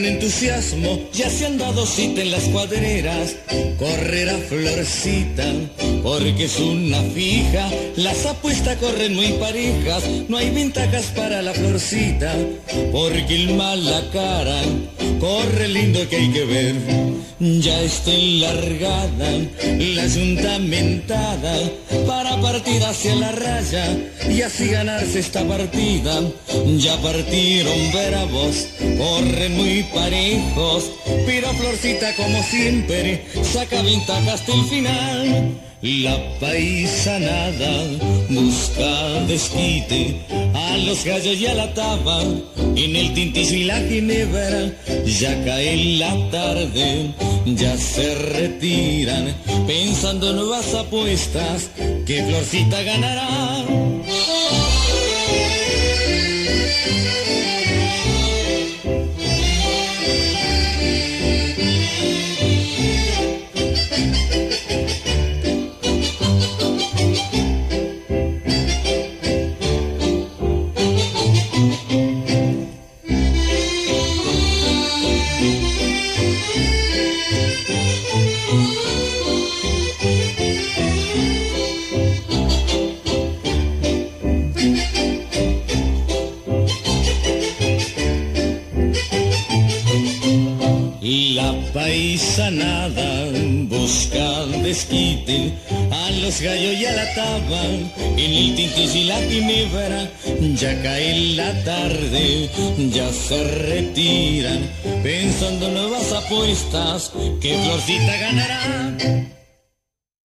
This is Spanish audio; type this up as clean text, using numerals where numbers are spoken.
entusiasmo, ya se han dado cita en las cuadreras. Correrá Florcita, porque es una fija, las apuestas corren muy parejas, no hay ventajas para la Florcita, porque el mala cara corre lindo que hay que ver. Ya está enlargada la yunta mentada para partir hacia la raya y así ganarse esta partida. Ya partieron bravos, corren muy parejos, pero Florcita como siempre saca ventaja hasta el final. La paisanada busca desquite a los gallos y a la taba, en el tintillo y la ginebra ya cae la tarde, ya se retiran pensando en nuevas apuestas que Florcita ganará. La paisanada busca desquite a los gallos y a la taba, en el tintillo y la ginebra ya cae la tarde, ya se retiran pensando en nuevas apuestas que Florcita ganará.